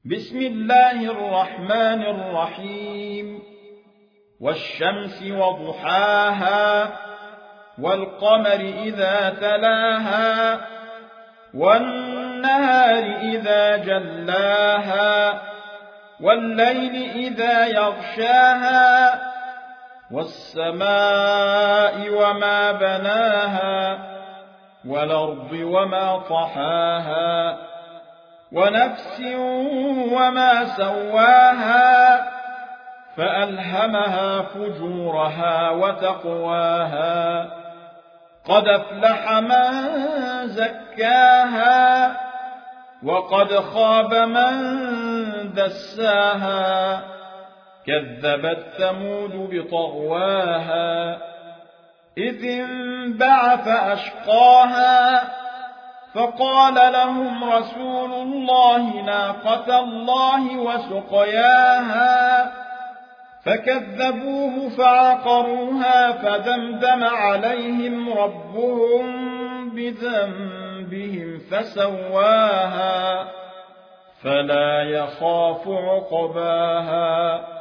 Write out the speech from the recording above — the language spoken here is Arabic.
بسم الله الرحمن الرحيم والشمس وضحاها والقمر إذا تلاها والنهار إذا جلاها والليل إذا يغشاها والسماء وما بناها والأرض وما طحاها ونفس وما سواها فألهمها فجورها وتقواها قد أفلح من زكاها وقد خاب من دساها كذبت ثمود بطغواها إذ انبعث أشقاها فقال لهم رسول الله ناقة الله وسقياها فكذبوه فعقروها فدمدم عليهم ربهم بذنبهم فسواها فلا يخاف عقباها